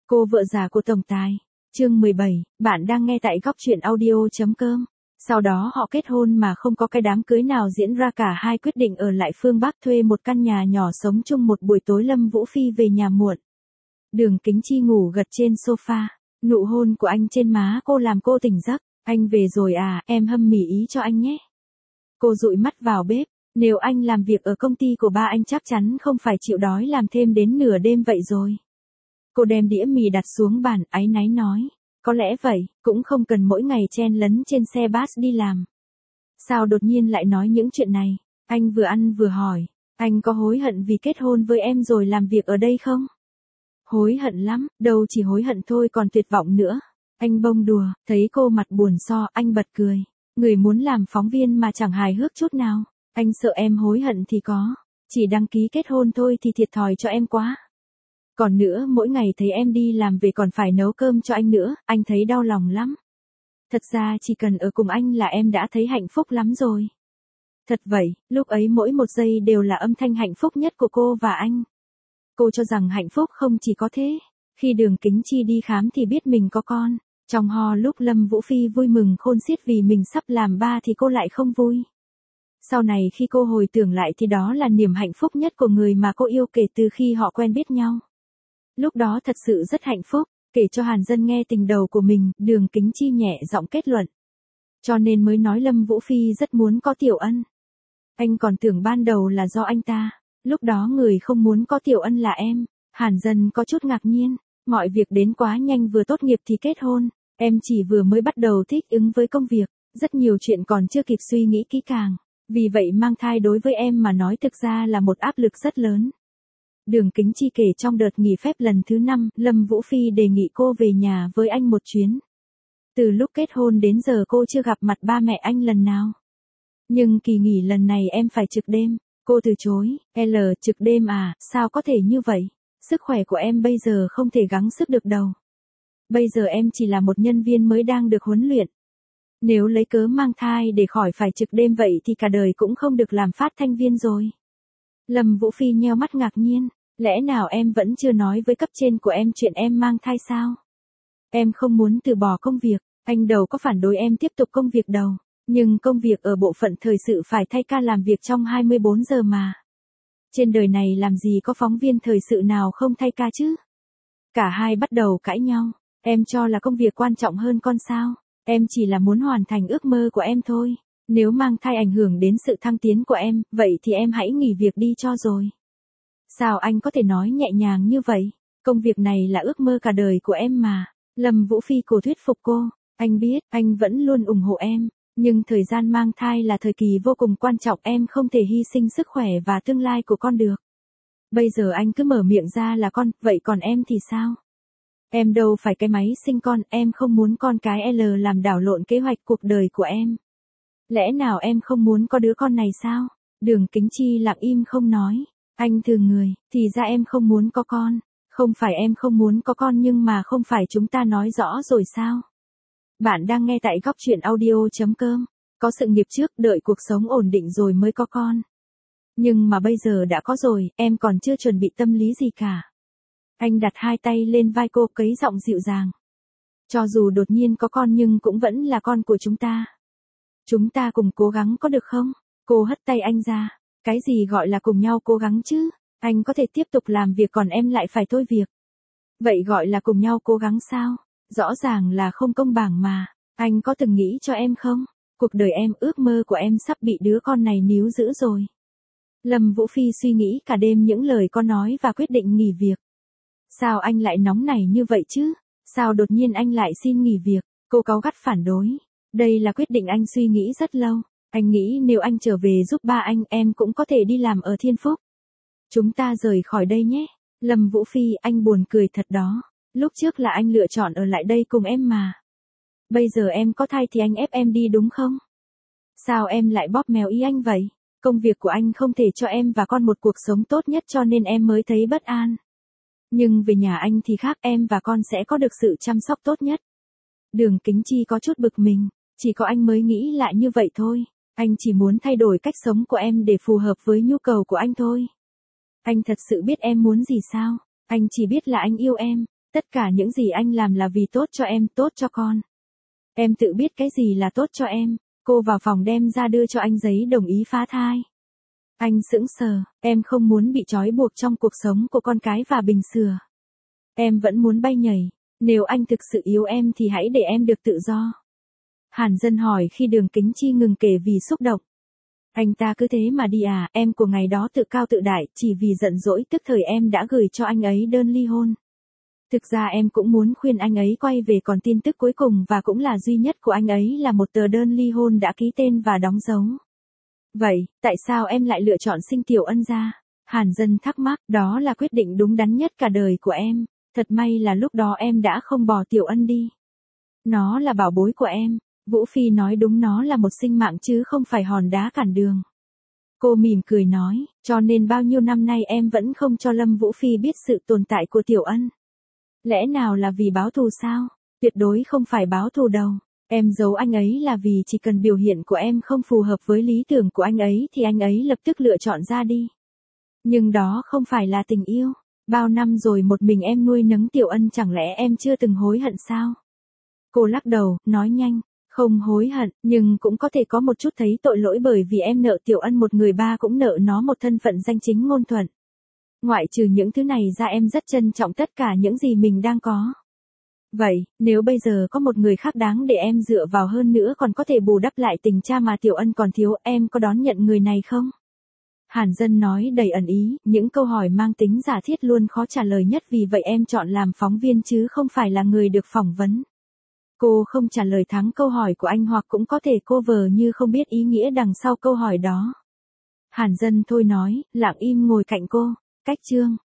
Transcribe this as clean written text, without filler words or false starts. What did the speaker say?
Cô vợ già của tổng tài. Chương 17, bạn đang nghe tại góc truyện audio.com. Sau đó họ kết hôn mà không có cái đám cưới nào diễn ra, cả hai quyết định ở lại phương Bắc thuê một căn nhà nhỏ sống chung. Một buổi tối Lâm Vũ Phi về nhà muộn. Đường Kính Chi ngủ gật trên sofa, nụ hôn của anh trên má cô làm cô tỉnh giấc. Anh về rồi à, em hâm mì ý cho anh nhé. Cô dụi mắt vào bếp, nếu anh làm việc ở công ty của ba anh chắc chắn không phải chịu đói làm thêm đến nửa đêm vậy rồi. Cô đem đĩa mì đặt xuống bàn, áy náy nói, có lẽ vậy, cũng không cần mỗi ngày chen lấn trên xe bus đi làm. Sao đột nhiên lại nói những chuyện này? Anh vừa ăn vừa hỏi, anh có hối hận vì kết hôn với em rồi làm việc ở đây không? Hối hận lắm, đâu chỉ hối hận thôi còn tuyệt vọng nữa. Anh bông đùa, thấy cô mặt buồn so, anh bật cười. Người muốn làm phóng viên mà chẳng hài hước chút nào. Anh sợ em hối hận thì có. Chỉ đăng ký kết hôn thôi thì thiệt thòi cho em quá. Còn nữa, mỗi ngày thấy em đi làm về còn phải nấu cơm cho anh nữa, anh thấy đau lòng lắm. Thật ra chỉ cần ở cùng anh là em đã thấy hạnh phúc lắm rồi. Thật vậy, lúc ấy mỗi một giây đều là âm thanh hạnh phúc nhất của cô và anh. Cô cho rằng hạnh phúc không chỉ có thế. Khi Đường Kính Chi đi khám thì biết mình có con. Trong ho lúc Lâm Vũ Phi vui mừng khôn xiết vì mình sắp làm ba thì cô lại không vui. Sau này khi cô hồi tưởng lại thì đó là niềm hạnh phúc nhất của người mà cô yêu kể từ khi họ quen biết nhau. Lúc đó thật sự rất hạnh phúc, kể cho Hàn Dân nghe tình đầu của mình, Đường Kính Chi nhẹ giọng kết luận. Cho nên mới nói Lâm Vũ Phi rất muốn có Tiểu Ân. Anh còn tưởng ban đầu là do anh ta, lúc đó người không muốn có Tiểu Ân là em. Hàn Dân có chút ngạc nhiên, mọi việc đến quá nhanh, vừa tốt nghiệp thì kết hôn, em chỉ vừa mới bắt đầu thích ứng với công việc, rất nhiều chuyện còn chưa kịp suy nghĩ kỹ càng, vì vậy mang thai đối với em mà nói thực ra là một áp lực rất lớn. Đường Kính Chi kể trong đợt nghỉ phép lần thứ 5, Lâm Vũ Phi đề nghị cô về nhà với anh một chuyến. Từ lúc kết hôn đến giờ cô chưa gặp mặt ba mẹ anh lần nào. Nhưng kỳ nghỉ lần này em phải trực đêm, cô từ chối. Trực đêm à, sao có thể như vậy? Sức khỏe của em bây giờ không thể gắng sức được đâu. Bây giờ em chỉ là một nhân viên mới đang được huấn luyện. Nếu lấy cớ mang thai để khỏi phải trực đêm vậy thì cả đời cũng không được làm phát thanh viên rồi. Lâm Vũ Phi nheo mắt ngạc nhiên, lẽ nào em vẫn chưa nói với cấp trên của em chuyện em mang thai sao? Em không muốn từ bỏ công việc, anh đâu có phản đối em tiếp tục công việc đâu, nhưng công việc ở bộ phận thời sự phải thay ca làm việc trong 24 giờ mà. Trên đời này làm gì có phóng viên thời sự nào không thay ca chứ? Cả hai bắt đầu cãi nhau, em cho là công việc quan trọng hơn con sao? Em chỉ là muốn hoàn thành ước mơ của em thôi. Nếu mang thai ảnh hưởng đến sự thăng tiến của em, vậy thì em hãy nghỉ việc đi cho rồi. Sao anh có thể nói nhẹ nhàng như vậy? Công việc này là ước mơ cả đời của em mà. Lâm Vũ Phi cố thuyết phục cô. Anh biết, anh vẫn luôn ủng hộ em. Nhưng thời gian mang thai là thời kỳ vô cùng quan trọng, em không thể hy sinh sức khỏe và tương lai của con được. Bây giờ anh cứ mở miệng ra là con, vậy còn em thì sao? Em đâu phải cái máy sinh con, em không muốn con cái làm đảo lộn kế hoạch cuộc đời của em. Lẽ nào em không muốn có đứa con này sao? Đường Kính Chi lặng im không nói. Anh thường người, thì ra em không muốn có con. Không phải em không muốn có con nhưng mà không phải chúng ta nói rõ rồi sao? Bạn đang nghe tại góc truyện audio.com. Có sự nghiệp trước, đợi cuộc sống ổn định rồi mới có con. Nhưng mà bây giờ đã có rồi, em còn chưa chuẩn bị tâm lý gì cả. Anh đặt hai tay lên vai cô, cấy giọng dịu dàng. Cho dù đột nhiên có con nhưng cũng vẫn là con của chúng ta. Chúng ta cùng cố gắng có được không? Cô hất tay anh ra. Cái gì gọi là cùng nhau cố gắng chứ? Anh có thể tiếp tục làm việc còn em lại phải thôi việc. Vậy gọi là cùng nhau cố gắng sao? Rõ ràng là không công bằng mà. Anh có từng nghĩ cho em không? Cuộc đời em, ước mơ của em sắp bị đứa con này níu giữ rồi. Lâm Vũ Phi suy nghĩ cả đêm những lời con nói và quyết định nghỉ việc. Sao anh lại nóng nảy như vậy chứ? Sao đột nhiên anh lại xin nghỉ việc? Cô cáu gắt phản đối. Đây là quyết định anh suy nghĩ rất lâu. Anh nghĩ nếu anh trở về giúp ba anh, em cũng có thể đi làm ở Thiên Phúc. Chúng ta rời khỏi đây nhé. Lâm Vũ Phi, anh buồn cười thật đó. Lúc trước là anh lựa chọn ở lại đây cùng em mà. Bây giờ em có thai thì anh ép em đi đúng không? Sao em lại bóp méo ý anh vậy? Công việc của anh không thể cho em và con một cuộc sống tốt nhất cho nên em mới thấy bất an. Nhưng về nhà anh thì khác, em và con sẽ có được sự chăm sóc tốt nhất. Đường Kính Chi có chút bực mình, chỉ có anh mới nghĩ lại như vậy thôi. Anh chỉ muốn thay đổi cách sống của em để phù hợp với nhu cầu của anh thôi. Anh thật sự biết em muốn gì sao? Anh chỉ biết là anh yêu em, Tất cả những gì anh làm là vì tốt cho em, tốt cho con. Em tự biết cái gì là tốt cho em. Cô vào phòng đem ra đưa cho anh giấy đồng ý phá thai. Anh sững sờ, em không muốn bị trói buộc trong cuộc sống của con cái và bình sừa. Em vẫn muốn bay nhảy. Nếu anh thực sự yêu em thì hãy để em được tự do. Hàn Dân hỏi khi Đường Kính Chi ngừng kể vì xúc động. Anh ta cứ thế mà đi à, em của ngày đó tự cao tự đại, chỉ vì giận dỗi tức thời em đã gửi cho anh ấy đơn ly hôn. Thực ra em cũng muốn khuyên anh ấy quay về, còn tin tức cuối cùng và cũng là duy nhất của anh ấy là một tờ đơn ly hôn đã ký tên và đóng dấu. Vậy, tại sao em lại lựa chọn sinh Tiểu Ân ra? Hàn Dân thắc mắc, đó là quyết định đúng đắn nhất cả đời của em. Thật may là lúc đó em đã không bỏ Tiểu Ân đi. Nó là bảo bối của em. Vũ Phi nói đúng, nó là một sinh mạng chứ không phải hòn đá cản đường. Cô mỉm cười nói, cho nên bao nhiêu năm nay em vẫn không cho Lâm Vũ Phi biết sự tồn tại của Tiểu Ân. Lẽ nào là vì báo thù sao? Tuyệt đối không phải báo thù đâu. Em giấu anh ấy là vì chỉ cần biểu hiện của em không phù hợp với lý tưởng của anh ấy thì anh ấy lập tức lựa chọn ra đi. Nhưng đó không phải là tình yêu. Bao năm rồi một mình em nuôi nấng Tiểu Ân, chẳng lẽ em chưa từng hối hận sao? Cô lắc đầu, nói nhanh, không hối hận, nhưng cũng có thể có một chút thấy tội lỗi bởi vì em nợ Tiểu Ân một người ba, cũng nợ nó một thân phận danh chính ngôn thuận. Ngoại trừ những thứ này ra, em rất trân trọng tất cả những gì mình đang có. Vậy, nếu bây giờ có một người khác đáng để em dựa vào hơn nữa còn có thể bù đắp lại tình cha mà Tiểu Ân còn thiếu, em có đón nhận người này không? Hàn Dân nói đầy ẩn ý, những câu hỏi mang tính giả thiết luôn khó trả lời nhất, vì vậy em chọn làm phóng viên chứ không phải là người được phỏng vấn. Cô không trả lời thẳng câu hỏi của anh, hoặc cũng có thể cô vờ như không biết ý nghĩa đằng sau câu hỏi đó. Hàn Dân thôi nói, lặng im ngồi cạnh cô. Cách chương